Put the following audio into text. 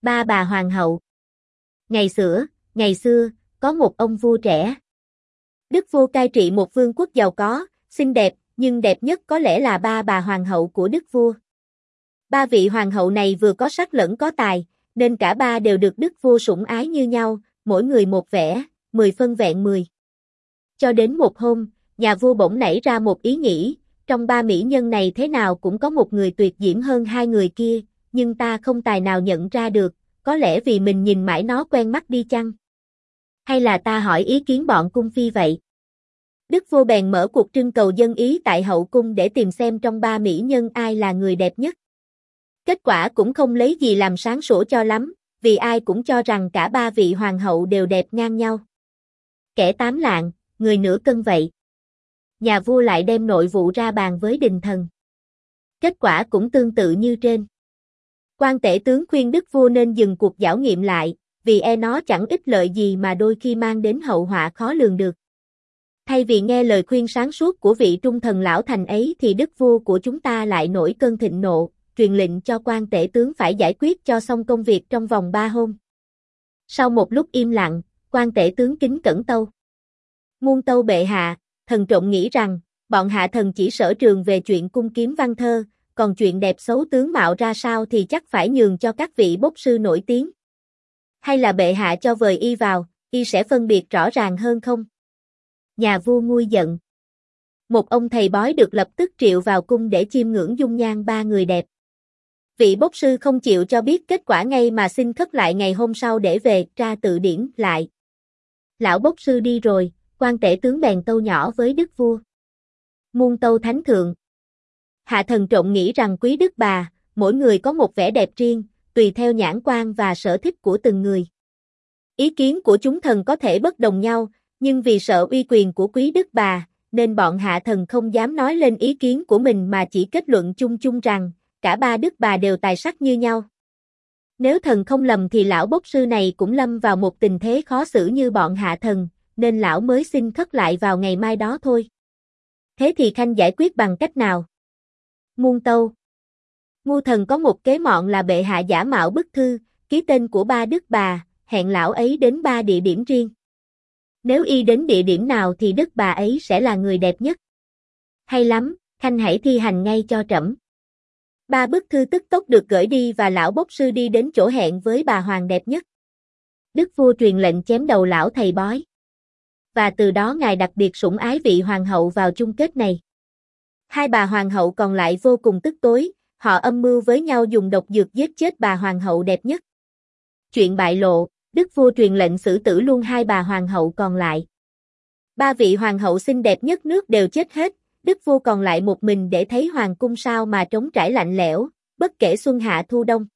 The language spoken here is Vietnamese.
Ba bà hoàng hậu. Ngày xưa, có một ông vua trẻ. Đức vua cai trị một vương quốc giàu có, xinh đẹp, nhưng đẹp nhất có lẽ là ba bà hoàng hậu của đức vua. Ba vị hoàng hậu này vừa có sắc lẫn có tài, nên cả ba đều được đức vua sủng ái như nhau, mỗi người một vẻ, 10 phân vẹn 10. Cho đến một hôm, nhà vua bỗng nảy ra một ý nghĩ, trong ba mỹ nhân này thế nào cũng có một người tuyệt diễm hơn hai người kia, nhưng ta không tài nào nhận ra được, có lẽ vì mình nhìn mãi nó quen mắt đi chăng? Hay là ta hỏi ý kiến bọn cung phi vậy? Đức vua bèn mở cuộc trưng cầu dân ý tại hậu cung để tìm xem trong ba mỹ nhân ai là người đẹp nhất. Kết quả cũng không lấy gì làm sáng sủa cho lắm, vì ai cũng cho rằng cả ba vị hoàng hậu đều đẹp ngang nhau. Kẻ 8 lạng, người nửa cân vậy. Nhà vua lại đem nội vụ ra bàn với đình thần. Kết quả cũng tương tự như trên. Quan tể tướng khuyên đức vua nên dừng cuộc giảo nghiệm lại, vì nó chẳng ích lợi gì mà đôi khi mang đến hậu họa khó lường được. Thay vì nghe lời khuyên sáng suốt của vị trung thần lão thành ấy thì đức vua của chúng ta lại nổi cơn thịnh nộ, truyền lệnh cho quan tể tướng phải giải quyết cho xong công việc trong vòng 3 hôm. Sau một lúc im lặng, quan tể tướng kính cẩn tâu: Muôn tâu bệ hạ, thần trộm nghĩ rằng, bọn hạ thần chỉ sở trường về chuyện cung kiếm văn thơ, còn chuyện đẹp xấu tướng mạo ra sao thì chắc phải nhường cho các vị bốc sư nổi tiếng. Hay là bệ hạ cho vời y vào, y sẽ phân biệt rõ ràng hơn không? Nhà vua nguôi giận. Một ông thầy bói được lập tức triệu vào cung để chiêm ngưỡng dung nhan ba người đẹp. Vị bốc sư không chịu cho biết kết quả ngay mà xin khất lại ngày hôm sau để về tra tự điển lại. Lão bốc sư đi rồi, quan tể tướng bèn tâu nhỏ với đức vua: Muôn tâu thánh thượng, hạ thần trộm nghĩ rằng quý đức bà, mỗi người có một vẻ đẹp riêng, tùy theo nhãn quan và sở thích của từng người. Ý kiến của chúng thần có thể bất đồng nhau, nhưng vì sợ uy quyền của quý đức bà, nên bọn hạ thần không dám nói lên ý kiến của mình mà chỉ kết luận chung chung rằng, cả ba đức bà đều tài sắc như nhau. Nếu thần không lầm thì lão bốc sư này cũng lâm vào một tình thế khó xử như bọn hạ thần, nên lão mới xin khất lại vào ngày mai đó thôi. Thế thì khanh giải quyết bằng cách nào? Muôn tâu. Ngu thần có một kế mọn là bệ hạ giả mạo bức thư, ký tên của ba đức bà, hẹn lão ấy đến 3 địa điểm riêng. Nếu y đến địa điểm nào thì đức bà ấy sẽ là người đẹp nhất. Hay lắm, khanh hãy thi hành ngay cho trẫm. 3 bức thư tức tốc được gửi đi và lão bốc sư đi đến chỗ hẹn với bà hoàng đẹp nhất. Đức vua truyền lệnh chém đầu lão thầy bói. Và từ đó ngài đặc biệt sủng ái vị hoàng hậu vào chung kết này. Hai bà hoàng hậu còn lại vô cùng tức tối, họ âm mưu với nhau dùng độc dược giết chết bà hoàng hậu đẹp nhất. Chuyện bại lộ, đức vua truyền lệnh xử tử luôn hai bà hoàng hậu còn lại. 3 vị hoàng hậu xinh đẹp nhất nước đều chết hết, đức vua còn lại một mình để thấy hoàng cung sao mà trống trải lạnh lẽo, bất kể xuân hạ thu đông.